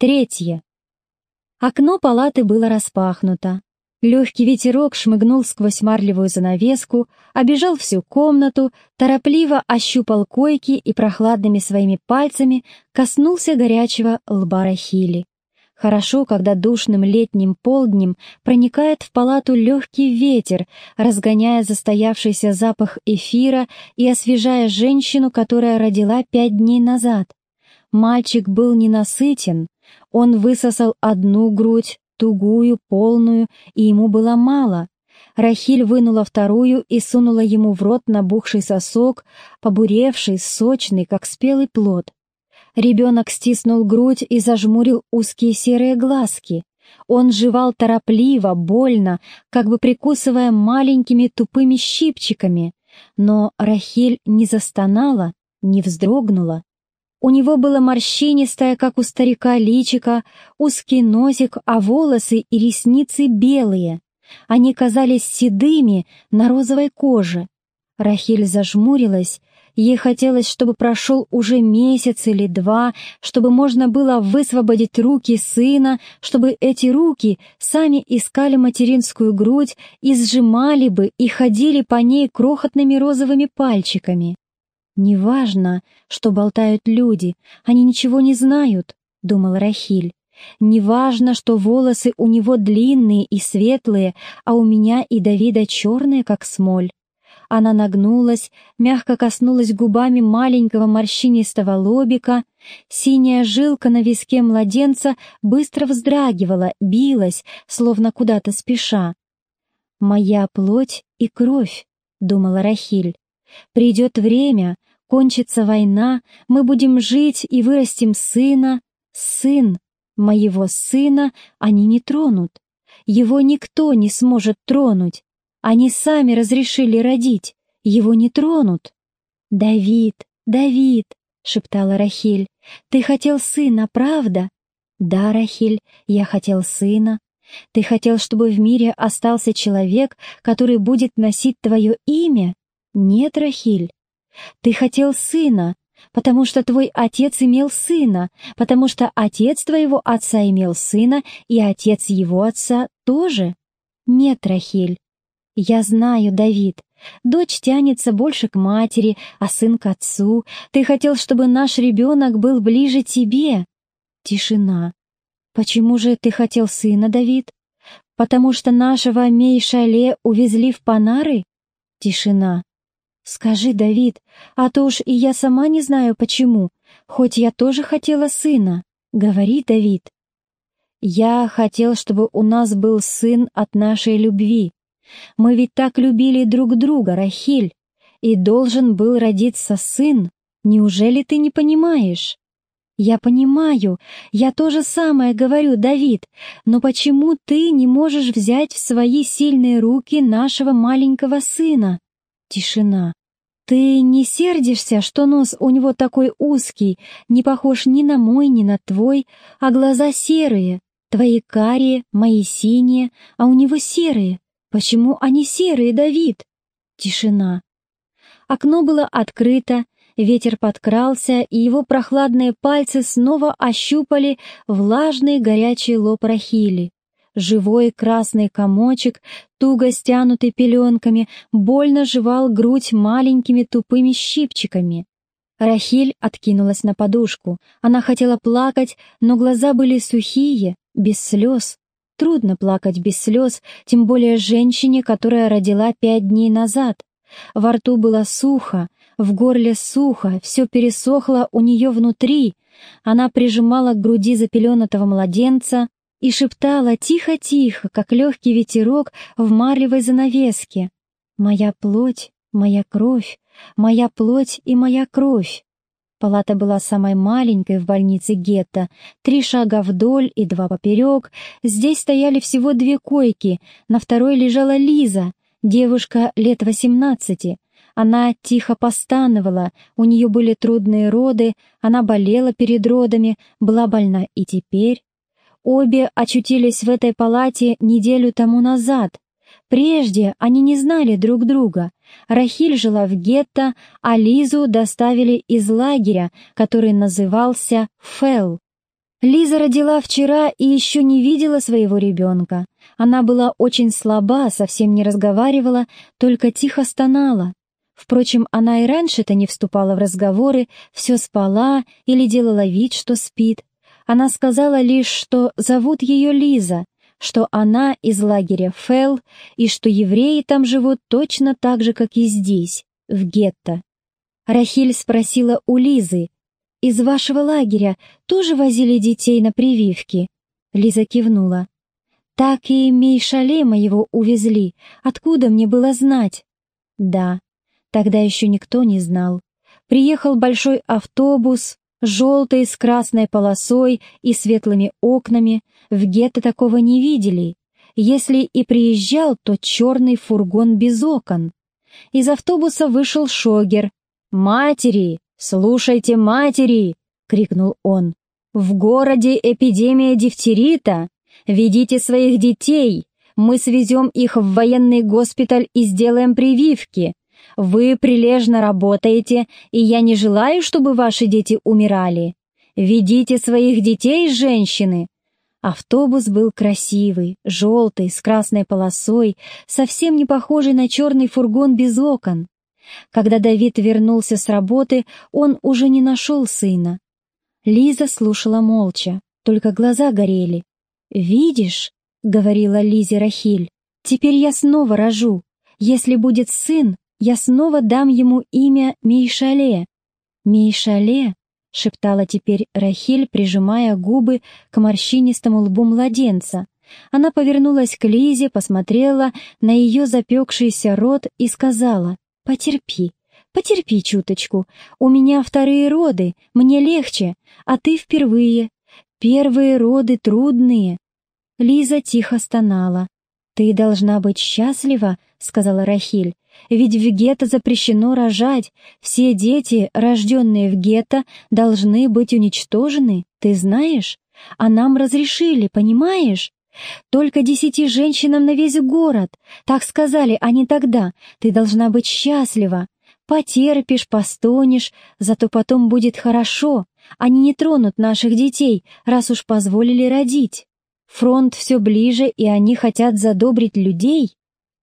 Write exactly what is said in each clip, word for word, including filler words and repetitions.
Третье. Окно палаты было распахнуто. Легкий ветерок шмыгнул сквозь марлевую занавеску, обежал всю комнату, торопливо ощупал койки и прохладными своими пальцами коснулся горячего лба Рахили. Хорошо, когда душным летним полднем проникает в палату легкий ветер, разгоняя застоявшийся запах эфира и освежая женщину, которая родила пять дней назад. Мальчик был ненасытен, он высосал одну грудь, тугую, полную, и ему было мало. Рахиль вынула вторую и сунула ему в рот набухший сосок, побуревший, сочный, как спелый плод. Ребенок стиснул грудь и зажмурил узкие серые глазки. Он жевал торопливо, больно, как бы прикусывая маленькими тупыми щипчиками, но Рахиль не застонала, не вздрогнула. У него было морщинистое, как у старика, личико, узкий носик, а волосы и ресницы белые. Они казались седыми на розовой коже. Рахиль зажмурилась. Ей хотелось, чтобы прошел уже месяц или два, чтобы можно было высвободить руки сына, чтобы эти руки сами искали материнскую грудь и сжимали бы и ходили по ней крохотными розовыми пальчиками. «Неважно, что болтают люди, они ничего не знают», — думала Рахиль. «Неважно, что волосы у него длинные и светлые, а у меня и Давида черные, как смоль». Она нагнулась, мягко коснулась губами маленького морщинистого лобика. Синяя жилка на виске младенца быстро вздрагивала, билась, словно куда-то спеша. «Моя плоть и кровь», — думала Рахиль. «Придет время, кончится война, мы будем жить и вырастим сына. Сын, моего сына они не тронут. Его никто не сможет тронуть. Они сами разрешили родить, его не тронут». «Давид, Давид», — шептала Рахиль, — «ты хотел сына, правда?» «Да, Рахиль, я хотел сына. Ты хотел, чтобы в мире остался человек, который будет носить твое имя?» «Нет, Рахиль. Ты хотел сына, потому что твой отец имел сына, потому что отец твоего отца имел сына, и отец его отца тоже?» «Нет, Рахиль. Я знаю, Давид. Дочь тянется больше к матери, а сын к отцу. Ты хотел, чтобы наш ребенок был ближе тебе». Тишина. «Почему же ты хотел сына, Давид? Потому что нашего Мей-Шале увезли в Панары?» Тишина. «Скажи, Давид, а то уж и я сама не знаю почему, хоть я тоже хотела сына. Говори, Давид». «Я хотел, чтобы у нас был сын от нашей любви. Мы ведь так любили друг друга, Рахиль, и должен был родиться сын. Неужели ты не понимаешь?» «Я понимаю, я то же самое говорю, Давид, но почему ты не можешь взять в свои сильные руки нашего маленького сына?» Тишина. «Ты не сердишься, что нос у него такой узкий, не похож ни на мой, ни на твой, а глаза серые, твои карие, мои синие, а у него серые? Почему они серые, Давид?» Тишина. Окно было открыто, ветер подкрался, и его прохладные пальцы снова ощупали влажный горячий лоб Рахили. Живой красный комочек, туго стянутый пеленками, больно жевал грудь маленькими тупыми щипчиками. Рахиль откинулась на подушку. Она хотела плакать, но глаза были сухие, без слез. Трудно плакать без слез, тем более женщине, которая родила пять дней назад. Во рту было сухо, в горле сухо, все пересохло у нее внутри. Она прижимала к груди запеленатого младенца и шептала тихо-тихо, как легкий ветерок в марлевой занавеске: «Моя плоть, моя кровь, моя плоть и моя кровь». Палата была самой маленькой в больнице гетто, три шага вдоль и два поперек. Здесь стояли всего две койки, на второй лежала Лиза, девушка лет восемнадцати. Она тихо постановала, у нее были трудные роды, она болела перед родами, была больна и теперь. Обе очутились в этой палате неделю тому назад. Прежде они не знали друг друга. Рахиль жила в гетто, а Лизу доставили из лагеря, который назывался Фел. Лиза родила вчера и еще не видела своего ребенка. Она была очень слаба, совсем не разговаривала, только тихо стонала. Впрочем, она и раньше-то не вступала в разговоры, все спала или делала вид, что спит. Она сказала лишь, что зовут ее Лиза, что она из лагеря Фелл и что евреи там живут точно так же, как и здесь, в гетто. Рахиль спросила у Лизы: «Из вашего лагеря тоже возили детей на прививки?» Лиза кивнула. «Так и Мейшале моего увезли. Откуда мне было знать?» «Да, тогда еще никто не знал. Приехал большой автобус, желтый, с красной полосой и светлыми окнами. В гетто такого не видели. Если и приезжал, то черный фургон без окон. Из автобуса вышел шогер. «Матери! Слушайте, матери!» — крикнул он. «В городе эпидемия дифтерита! Ведите своих детей! Мы свезем их в военный госпиталь и сделаем прививки! Вы прилежно работаете, и я не желаю, чтобы ваши дети умирали! Ведите своих детей, женщины!» Автобус был красивый, желтый, с красной полосой, совсем не похожий на черный фургон без окон. Когда Давид вернулся с работы, он уже не нашел сына. Лиза слушала молча, только глаза горели. «Видишь, — говорила Лизе Рахиль, — теперь я снова рожу. Если будет сын, я снова дам ему имя Мейшале». «Мейшале?» — шептала теперь Рахиль, прижимая губы к морщинистому лбу младенца. Она повернулась к Лизе, посмотрела на ее запекшийся рот и сказала: «Потерпи, потерпи чуточку. У меня вторые роды, мне легче, а ты впервые. Первые роды трудные». Лиза тихо стонала. «Ты должна быть счастлива», — сказала Рахиль, «ведь в гетто запрещено рожать. Все дети, рожденные в гетто, должны быть уничтожены, ты знаешь? А нам разрешили, понимаешь? Только десяти женщинам на весь город. Так сказали они тогда. Ты должна быть счастлива. Потерпишь, постонешь, зато потом будет хорошо. Они не тронут наших детей, раз уж позволили родить. Фронт все ближе, и они хотят задобрить людей».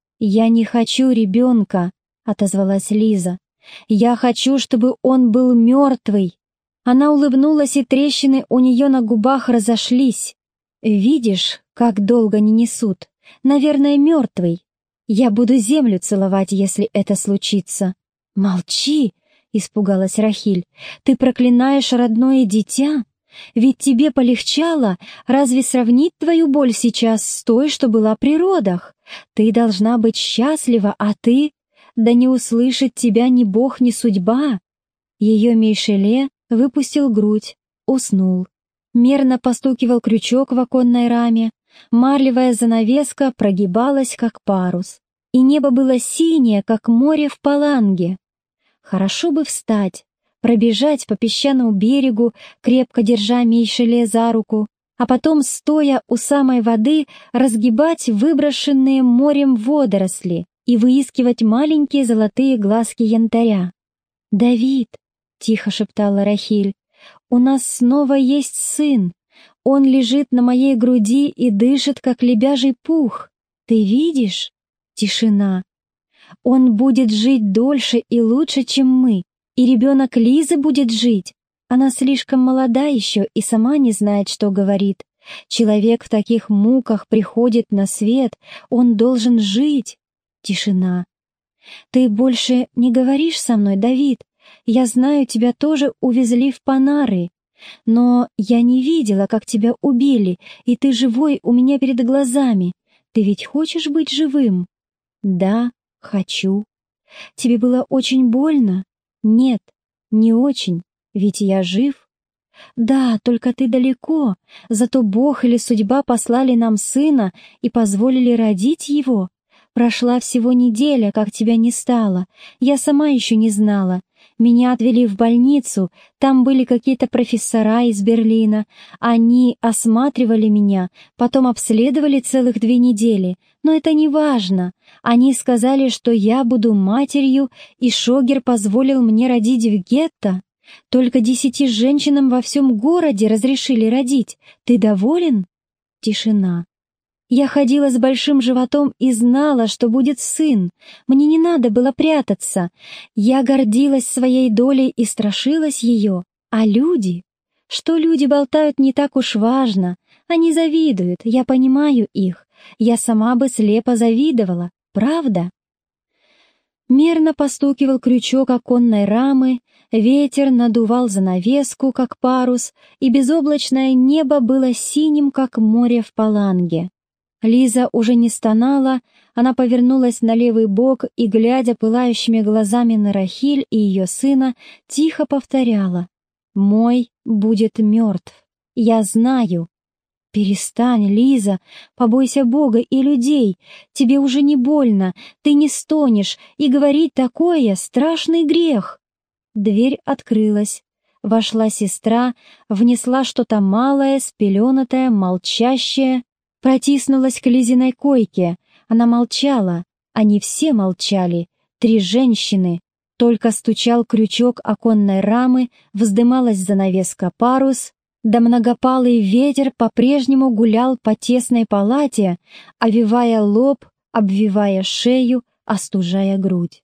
«Я не хочу ребенка», — отозвалась Лиза. «Я хочу, чтобы он был мертвый». Она улыбнулась, и трещины у нее на губах разошлись. «Видишь, как долго не несут? Наверное, мертвый. Я буду землю целовать, если это случится». «Молчи!» — испугалась Рахиль. «Ты проклинаешь родное дитя? Ведь тебе полегчало. Разве сравнить твою боль сейчас с той, что была при родах? Ты должна быть счастлива, а ты? Да не услышит тебя ни Бог, ни судьба». Ее Мейшеле выпустил грудь, уснул. Мерно постукивал крючок в оконной раме, марлевая занавеска прогибалась, как парус, и небо было синее, как море в Паланге. Хорошо бы встать, пробежать по песчаному берегу, крепко держа Мейшеле за руку, а потом, стоя у самой воды, разгибать выброшенные морем водоросли и выискивать маленькие золотые глазки янтаря. «Давид», — тихо шептала Рахиль, — «у нас снова есть сын. Он лежит на моей груди и дышит, как лебяжий пух. Ты видишь?» Тишина. «Он будет жить дольше и лучше, чем мы. И ребенок Лизы будет жить. Она слишком молода еще и сама не знает, что говорит. Человек в таких муках приходит на свет. Он должен жить». Тишина. «Ты больше не говоришь со мной, Давид? Я знаю, тебя тоже увезли в Панары. Но я не видела, как тебя убили, и ты живой у меня перед глазами. Ты ведь хочешь быть живым?» «Да, хочу». «Тебе было очень больно?» «Нет, не очень, ведь я жив». «Да, только ты далеко, зато Бог или судьба послали нам сына и позволили родить его. Прошла всего неделя, как тебя не стало. Я сама еще не знала. Меня отвели в больницу, там были какие-то профессора из Берлина. Они осматривали меня, потом обследовали целых две недели. Но это не важно. Они сказали, что я буду матерью, и шогер позволил мне родить в гетто. Только десяти женщинам во всем городе разрешили родить. Ты доволен?» Тишина. «Я ходила с большим животом и знала, что будет сын. Мне не надо было прятаться. Я гордилась своей долей и страшилась ее. А люди? Что люди болтают, не так уж важно. Они завидуют, я понимаю их. Я сама бы слепо завидовала, правда?» Мерно постукивал крючок оконной рамы, ветер надувал занавеску, как парус, и безоблачное небо было синим, как море в Паланге. Лиза уже не стонала, она повернулась на левый бок и, глядя пылающими глазами на Рахиль и ее сына, тихо повторяла: «Мой будет мертв, я знаю». «Перестань, Лиза, побойся Бога и людей, тебе уже не больно, ты не стонешь, и говорить такое — страшный грех». Дверь открылась. Вошла сестра, внесла что-то малое, спеленатое, молчащее, протиснулась к Лизиной койке. Она молчала, они все молчали, три женщины. Только стучал крючок оконной рамы, вздымалась занавеска парус, да многопалый ветер по-прежнему гулял по тесной палате, овивая лоб, обвивая шею, остужая грудь.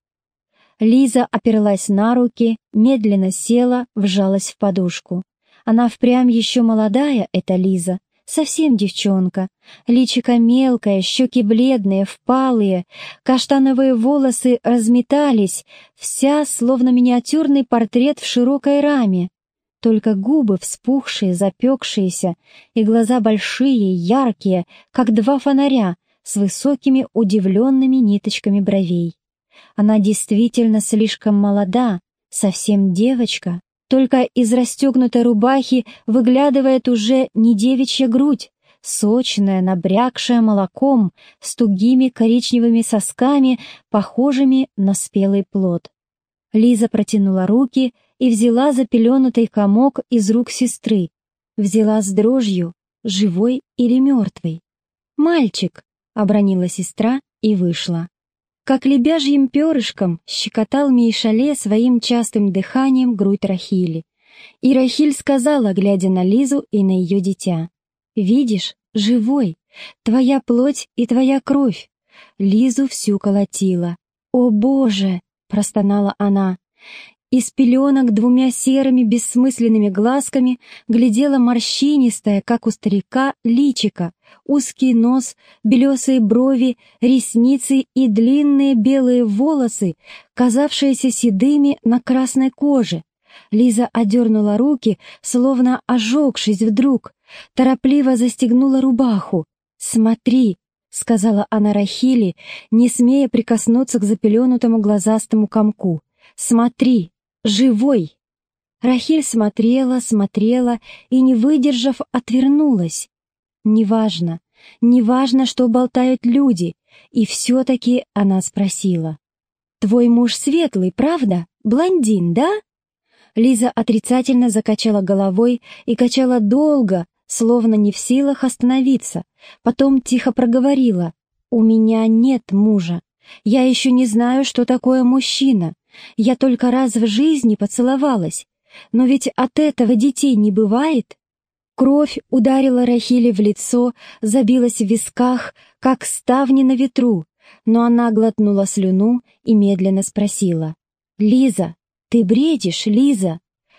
Лиза оперлась на руки, медленно села, вжалась в подушку. Она впрямь еще молодая, эта Лиза, совсем девчонка. Личико мелкое, щеки бледные, впалые, каштановые волосы разметались, вся словно миниатюрный портрет в широкой раме. Только губы вспухшие, запекшиеся, и глаза большие, яркие, как два фонаря, с высокими удивленными ниточками бровей. Она действительно слишком молода, совсем девочка. Только из расстегнутой рубахи выглядывает уже не девичья грудь, сочная, набрякшая молоком, с тугими коричневыми сосками, похожими на спелый плод. Лиза протянула руки и взяла запеленутый комок из рук сестры. Взяла с дрожью, живой или мертвый. «Мальчик!» — обронила сестра и вышла. Как лебяжьим перышком щекотал Мейшале своим частым дыханием грудь Рахили. И Рахиль сказала, глядя на Лизу и на ее дитя: «Видишь, живой, твоя плоть и твоя кровь». Лизу всю колотила. «О, Боже!» — простонала она. Из пеленок двумя серыми бессмысленными глазками глядела морщинистая, как у старика, личико, узкий нос, белесые брови, ресницы и длинные белые волосы, казавшиеся седыми на красной коже. Лиза одернула руки, словно ожегшись вдруг, торопливо застегнула рубаху. «Смотри», — сказала она Рахили, не смея прикоснуться к запеленутому глазастому комку. «Смотри, живой!» Рахиль смотрела, смотрела и, не выдержав, отвернулась. Неважно, неважно, что болтают люди, и все-таки она спросила: «Твой муж светлый, правда? Блондин, да?» Лиза отрицательно закачала головой и качала долго, словно не в силах остановиться. Потом тихо проговорила: «У меня нет мужа. Я еще не знаю, что такое мужчина. Я только раз в жизни поцеловалась. Но ведь от этого детей не бывает». Кровь ударила Рахиле в лицо, забилась в висках, как ставни на ветру, но она глотнула слюну и медленно спросила: «Лиза, ты бредишь, Лиза?»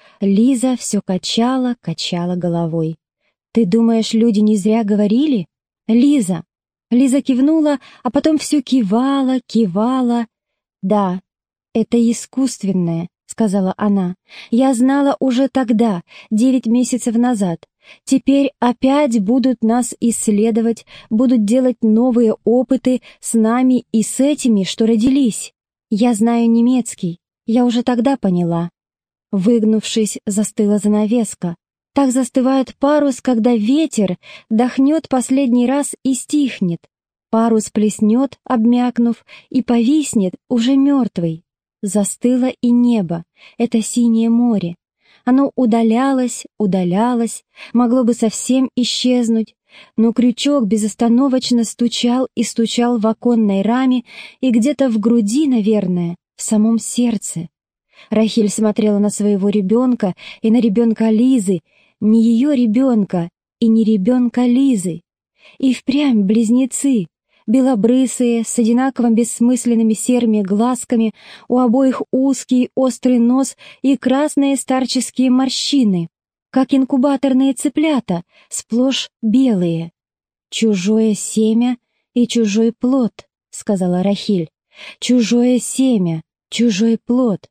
Лиза все качала, качала головой. «Ты думаешь, люди не зря говорили? Лиза!» Лиза кивнула, а потом все кивала, кивала. «Да, это искусственное», — сказала она. «Я знала уже тогда, девять месяцев назад. Теперь опять будут нас исследовать, будут делать новые опыты с нами и с этими, что родились. Я знаю немецкий, я уже тогда поняла». Выгнувшись, застыла занавеска. Так застывает парус, когда ветер дохнет последний раз и стихнет. Парус плеснет, обмякнув, и повиснет, уже мертвый. Застыло и небо, это синее море. Оно удалялось, удалялось, могло бы совсем исчезнуть, но крючок безостановочно стучал и стучал в оконной раме и где-то в груди, наверное, в самом сердце. Рахиль смотрела на своего ребенка и на ребенка Лизы, не ее ребенка и не ребенка Лизы. И впрямь близнецы, белобрысые, с одинаково бессмысленными серыми глазками, у обоих узкий острый нос и красные старческие морщины, как инкубаторные цыплята, сплошь белые. «Чужое семя и чужой плод», — сказала Рахиль. «Чужое семя, чужой плод.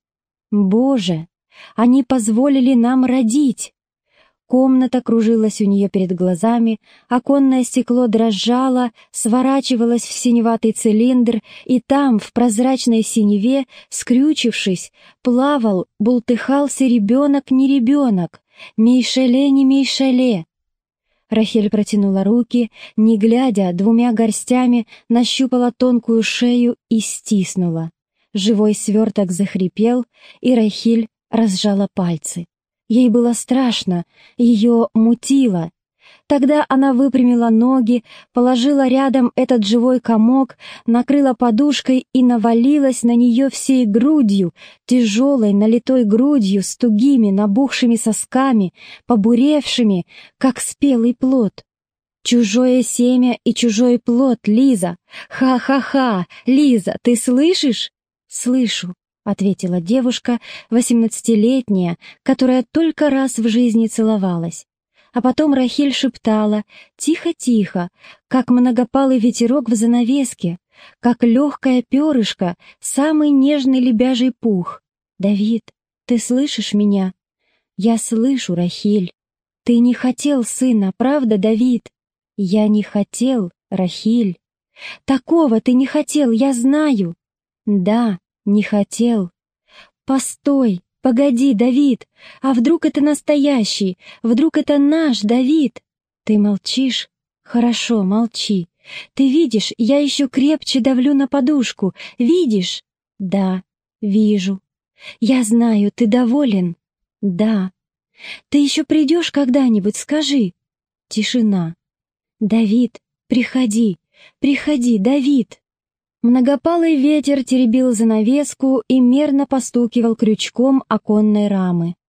Боже, они позволили нам родить!» Комната кружилась у нее перед глазами, оконное стекло дрожало, сворачивалось в синеватый цилиндр, и там, в прозрачной синеве, скрючившись, плавал, бултыхался ребенок не ребенок, Мейшеле не Мейшеле. Рахиль протянула руки, не глядя, двумя горстями нащупала тонкую шею и стиснула. Живой сверток захрипел, и Рахиль разжала пальцы. Ей было страшно, ее мутило. Тогда она выпрямила ноги, положила рядом этот живой комок, накрыла подушкой и навалилась на нее всей грудью, тяжелой налитой грудью с тугими набухшими сосками, побуревшими, как спелый плод. «Чужое семя и чужой плод, Лиза! Ха-ха-ха! Лиза, ты слышишь?» «Слышу», — ответила девушка, восемнадцатилетняя, которая только раз в жизни целовалась. А потом Рахиль шептала, тихо-тихо, как многопалый ветерок в занавеске, как легкое перышко, самый нежный лебяжий пух. «Давид, ты слышишь меня?» «Я слышу, Рахиль. Ты не хотел сына, правда, Давид?» «Я не хотел, Рахиль. Такого ты не хотел, я знаю». «Да, не хотел». «Постой, погоди, Давид, а вдруг это настоящий, вдруг это наш Давид?» «Ты молчишь? Хорошо, молчи. Ты видишь, я еще крепче давлю на подушку, видишь?» «Да, вижу». «Я знаю, ты доволен?» «Да». «Ты еще придешь когда-нибудь, скажи?» Тишина. «Давид, приходи, приходи, Давид!» Многопалый ветер теребил занавеску и мерно постукивал крючком оконной рамы.